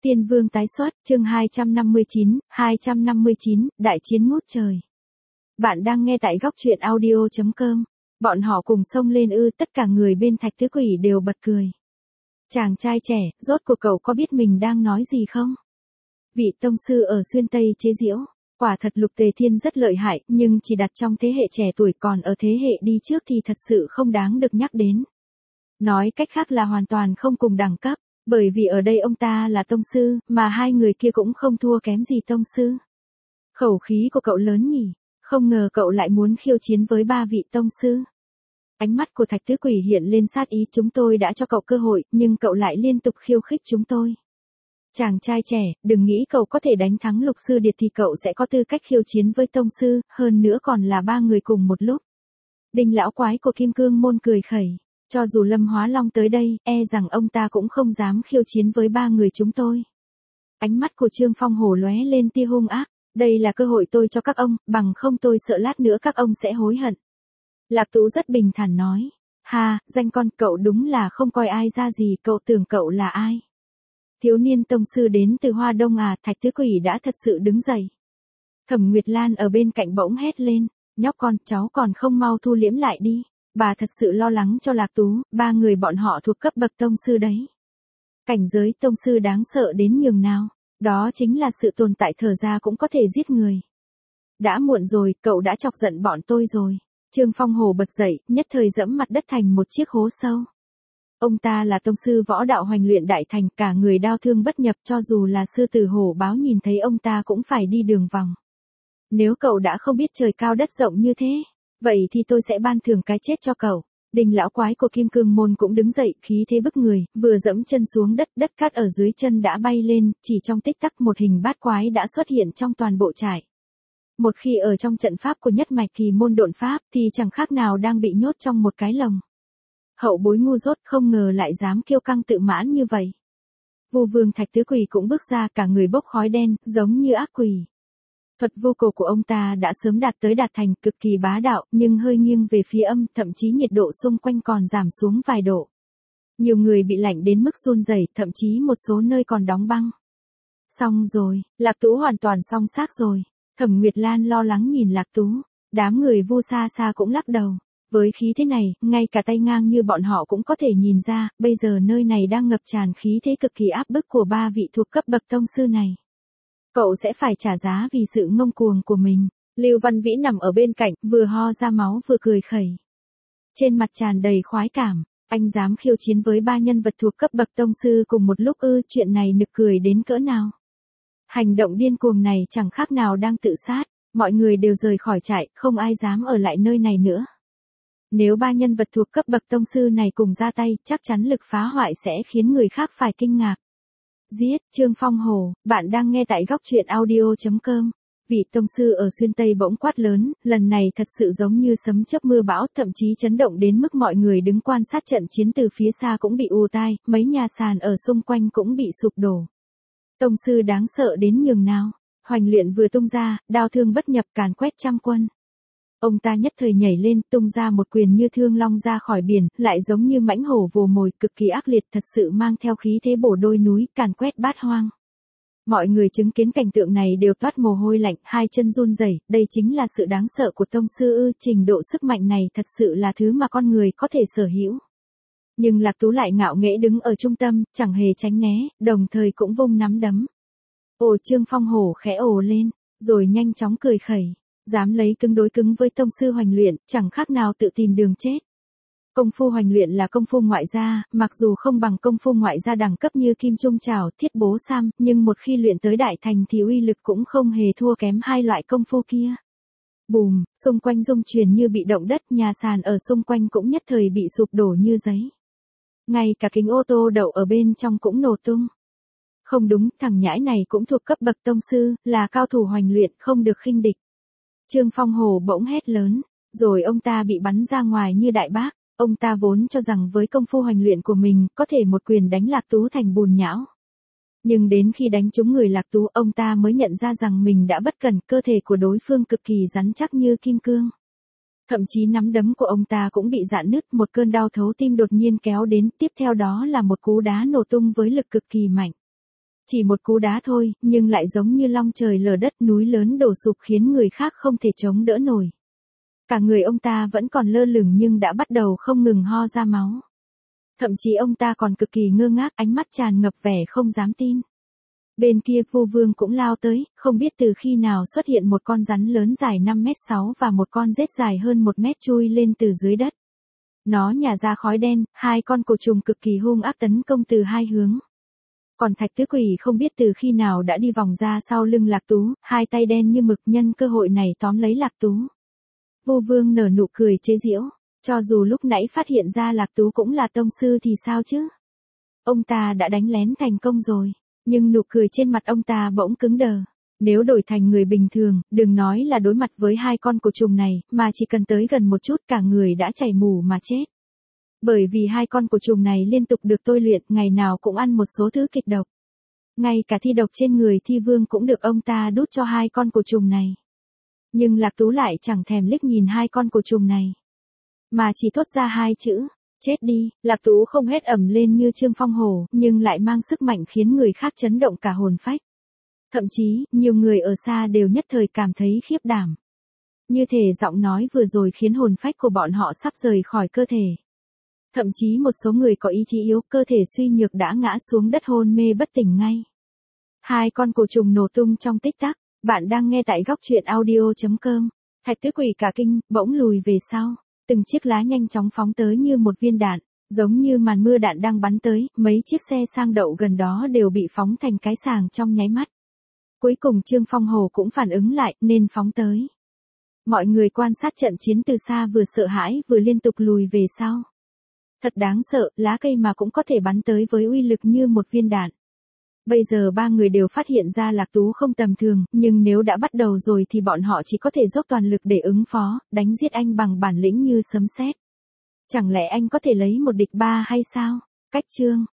Tiên Vương tái xuất, chương 259, đại chiến ngút trời. Bạn đang nghe tại góc truyện audio.com. Bọn họ cùng xông lên tất cả người bên Thạch Tứ Quỷ đều bật cười. Chàng trai trẻ, rốt cuộc cậu có biết mình đang nói gì không? Vị tông sư ở xuyên Tây chế giễu, quả thật Lục Tề Thiên rất lợi hại, nhưng chỉ đặt trong thế hệ trẻ tuổi, còn ở thế hệ đi trước thì thật sự không đáng được nhắc đến. Nói cách khác là hoàn toàn không cùng đẳng cấp. Bởi vì ở đây ông ta là tông sư, mà hai người kia cũng không thua kém gì tông sư. Khẩu khí của cậu lớn nhỉ, không ngờ cậu lại muốn khiêu chiến với ba vị tông sư. Ánh mắt của Thạch Tứ Quỷ hiện lên sát ý, chúng tôi đã cho cậu cơ hội, nhưng cậu lại liên tục khiêu khích chúng tôi. Chàng trai trẻ, đừng nghĩ cậu có thể đánh thắng Lục Sư Điệt thì cậu sẽ có tư cách khiêu chiến với tông sư, hơn nữa còn là ba người cùng một lúc. Đinh lão quái của Kim Cương Môn cười khẩy. Cho dù Lâm Hóa Long tới đây, rằng ông ta cũng không dám khiêu chiến với ba người chúng tôi. Ánh mắt của Trương Phong Hổ lóe lên tia hung ác, đây là cơ hội tôi cho các ông, bằng không tôi sợ lát nữa các ông sẽ hối hận. Lạc Tú rất bình thản nói, ha, danh con, cậu đúng là không coi ai ra gì, cậu tưởng cậu là ai? Thiếu niên tông sư đến từ Hoa Đông à? Thạch Tứ Quỷ đã thật sự đứng dậy. Thẩm Nguyệt Lan ở bên cạnh bỗng hét lên, nhóc con, cháu còn không mau thu liễm lại đi. Bà thật sự lo lắng cho Lạc Tú, ba người bọn họ thuộc cấp bậc tông sư đấy. Cảnh giới tông sư đáng sợ đến nhường nào, đó chính là sự tồn tại thở ra cũng có thể giết người. Đã muộn rồi, cậu đã chọc giận bọn tôi rồi. Trương Phong Hổ bật dậy, nhất thời dẫm mặt đất thành một chiếc hố sâu. Ông ta là tông sư võ đạo hoành luyện đại thành, cả người đao thương bất nhập, cho dù là sư tử hổ báo nhìn thấy ông ta cũng phải đi đường vòng. Nếu cậu đã không biết trời cao đất rộng như thế, vậy thì tôi sẽ ban thưởng cái chết cho cậu. Đinh lão quái của Kim Cương Môn cũng đứng dậy, khí thế bức người, vừa dẫm chân xuống đất, đất cát ở dưới chân đã bay lên, chỉ trong tích tắc một hình bát quái đã xuất hiện trong toàn bộ trại. Một khi ở trong trận pháp của nhất mạch kỳ môn độn pháp thì chẳng khác nào đang bị nhốt trong một cái lồng. Hậu bối ngu dốt, không ngờ lại dám kiêu căng tự mãn như vậy. Vu Vương Thạch Tứ Quỷ cũng bước ra, cả người bốc khói đen, giống như ác quỷ. Thuật vô cổ của ông ta đã sớm đạt tới đạt thành, cực kỳ bá đạo, nhưng hơi nghiêng về phía âm, thậm chí nhiệt độ xung quanh còn giảm xuống vài độ. Nhiều người bị lạnh đến mức run rẩy, thậm chí một số nơi còn đóng băng. Xong rồi, Lạc Tú hoàn toàn xong xác rồi. Thẩm Nguyệt Lan lo lắng nhìn Lạc Tú, đám người Vu xa xa cũng lắc đầu. Với khí thế này, ngay cả tay ngang như bọn họ cũng có thể nhìn ra, bây giờ nơi này đang ngập tràn khí thế cực kỳ áp bức của ba vị thuộc cấp bậc tông sư này. Cậu sẽ phải trả giá vì sự ngông cuồng của mình. Lưu Văn Vĩ nằm ở bên cạnh, vừa ho ra máu vừa cười khẩy. Trên mặt tràn đầy khoái cảm, anh dám khiêu chiến với ba nhân vật thuộc cấp bậc tông sư cùng một lúc ư? Chuyện này nực cười đến cỡ nào. Hành động điên cuồng này chẳng khác nào đang tự sát, mọi người đều rời khỏi trại, không ai dám ở lại nơi này nữa. Nếu ba nhân vật thuộc cấp bậc tông sư này cùng ra tay, chắc chắn lực phá hoại sẽ khiến người khác phải kinh ngạc. Giết, Trương Phong Hổ, bạn đang nghe tại góc truyện audio.com. Vị tông sư ở xuyên Tây bỗng quát lớn, lần này thật sự giống như sấm chớp mưa bão, thậm chí chấn động đến mức mọi người đứng quan sát trận chiến từ phía xa cũng bị ù tai, mấy nhà sàn ở xung quanh cũng bị sụp đổ. Tông sư đáng sợ đến nhường nào, hoành luyện vừa tung ra, đao thương bất nhập càn quét trăm quân. Ông ta nhất thời nhảy lên, tung ra một quyền như thương long ra khỏi biển, lại giống như mãnh hổ vồ mồi, cực kỳ ác liệt, thật sự mang theo khí thế bổ đôi núi, càn quét bát hoang. Mọi người chứng kiến cảnh tượng này đều toát mồ hôi lạnh, hai chân run rẩy, đây chính là sự đáng sợ của tông sư ư? Trình độ sức mạnh này thật sự là thứ mà con người có thể sở hữu. Nhưng Lạc Tú lại ngạo nghễ đứng ở trung tâm, chẳng hề tránh né, đồng thời cũng vung nắm đấm. Ồ, Trương Phong Hổ khẽ ồ lên, rồi nhanh chóng cười khẩy. Dám lấy cứng đối cứng với tông sư hoành luyện, chẳng khác nào tự tìm đường chết. Công phu hoành luyện là công phu ngoại gia, mặc dù không bằng công phu ngoại gia đẳng cấp như kim trung trảo, thiết bố sam, nhưng một khi luyện tới đại thành thì uy lực cũng không hề thua kém hai loại công phu kia. Bùm, xung quanh rung chuyển như bị động đất, nhà sàn ở xung quanh cũng nhất thời bị sụp đổ như giấy. Ngay cả kính ô tô đậu ở bên trong cũng nổ tung. Không đúng, thằng nhãi này cũng thuộc cấp bậc tông sư, là cao thủ hoành luyện, không được khinh địch. Trương Phong Hổ bỗng hét lớn, rồi ông ta bị bắn ra ngoài như đại bác. Ông ta vốn cho rằng với công phu hoành luyện của mình, có thể một quyền đánh Lạc Tú thành bùn nhão. Nhưng đến khi đánh trúng người Lạc Tú, ông ta mới nhận ra rằng mình đã bất cẩn, cơ thể của đối phương cực kỳ rắn chắc như kim cương. Thậm chí nắm đấm của ông ta cũng bị rạn nứt, một cơn đau thấu tim đột nhiên kéo đến, tiếp theo đó là một cú đá nổ tung với lực cực kỳ mạnh. Chỉ một cú đá thôi, nhưng lại giống như long trời lở đất, núi lớn đổ sụp khiến người khác không thể chống đỡ nổi. Cả người ông ta vẫn còn lơ lửng nhưng đã bắt đầu không ngừng ho ra máu. Thậm chí ông ta còn cực kỳ ngơ ngác, ánh mắt tràn ngập vẻ không dám tin. Bên kia Vu Vương cũng lao tới, không biết từ khi nào xuất hiện một con rắn lớn dài 5m6 và một con rết dài hơn 1 mét chui lên từ dưới đất. Nó nhả ra khói đen, hai con cổ trùng cực kỳ hung ác tấn công từ hai hướng. Còn Thạch Tứ Quỷ không biết từ khi nào đã đi vòng ra sau lưng Lạc Tú, hai tay đen như mực, nhân cơ hội này tóm lấy Lạc Tú. Vu Vương nở nụ cười chế giễu, cho dù lúc nãy phát hiện ra Lạc Tú cũng là tông sư thì sao chứ? Ông ta đã đánh lén thành công rồi, nhưng nụ cười trên mặt ông ta bỗng cứng đờ. Nếu đổi thành người bình thường, đừng nói là đối mặt với hai con cổ trùng này, mà chỉ cần tới gần một chút cả người đã chảy mù mà chết. Bởi vì hai con cổ trùng này liên tục được tôi luyện, ngày nào cũng ăn một số thứ kịch độc. Ngay cả thi độc trên người Thi Vương cũng được ông ta đút cho hai con cổ trùng này. Nhưng Lạc Tú lại chẳng thèm liếc nhìn hai con cổ trùng này, mà chỉ thốt ra hai chữ, chết đi. Lạc Tú không hét ầm lên như Trương Phong Hổ, nhưng lại mang sức mạnh khiến người khác chấn động cả hồn phách. Thậm chí, nhiều người ở xa đều nhất thời cảm thấy khiếp đảm. Như thể giọng nói vừa rồi khiến hồn phách của bọn họ sắp rời khỏi cơ thể. Thậm chí một số người có ý chí yếu, cơ thể suy nhược đã ngã xuống đất hôn mê bất tỉnh ngay. Hai con cổ trùng nổ tung trong tích tắc. Bạn đang nghe tại góc truyện audio.com. Thạch Tứ Quỷ cả kinh, bỗng lùi về sau. Từng chiếc lá nhanh chóng phóng tới như một viên đạn, giống như màn mưa đạn đang bắn tới, mấy chiếc xe sang đậu gần đó đều bị phóng thành cái sàng trong nháy mắt. Cuối cùng Trương Phong Hổ cũng phản ứng lại, nên phóng tới. Mọi người quan sát trận chiến từ xa vừa sợ hãi vừa liên tục lùi về sau. Thật đáng sợ, lá cây mà cũng có thể bắn tới với uy lực như một viên đạn. Bây giờ ba người đều phát hiện ra Lạc Tú không tầm thường, nhưng nếu đã bắt đầu rồi thì bọn họ chỉ có thể dốc toàn lực để ứng phó, đánh giết anh bằng bản lĩnh như sấm sét. Chẳng lẽ anh có thể lấy một địch ba hay sao? Cách chương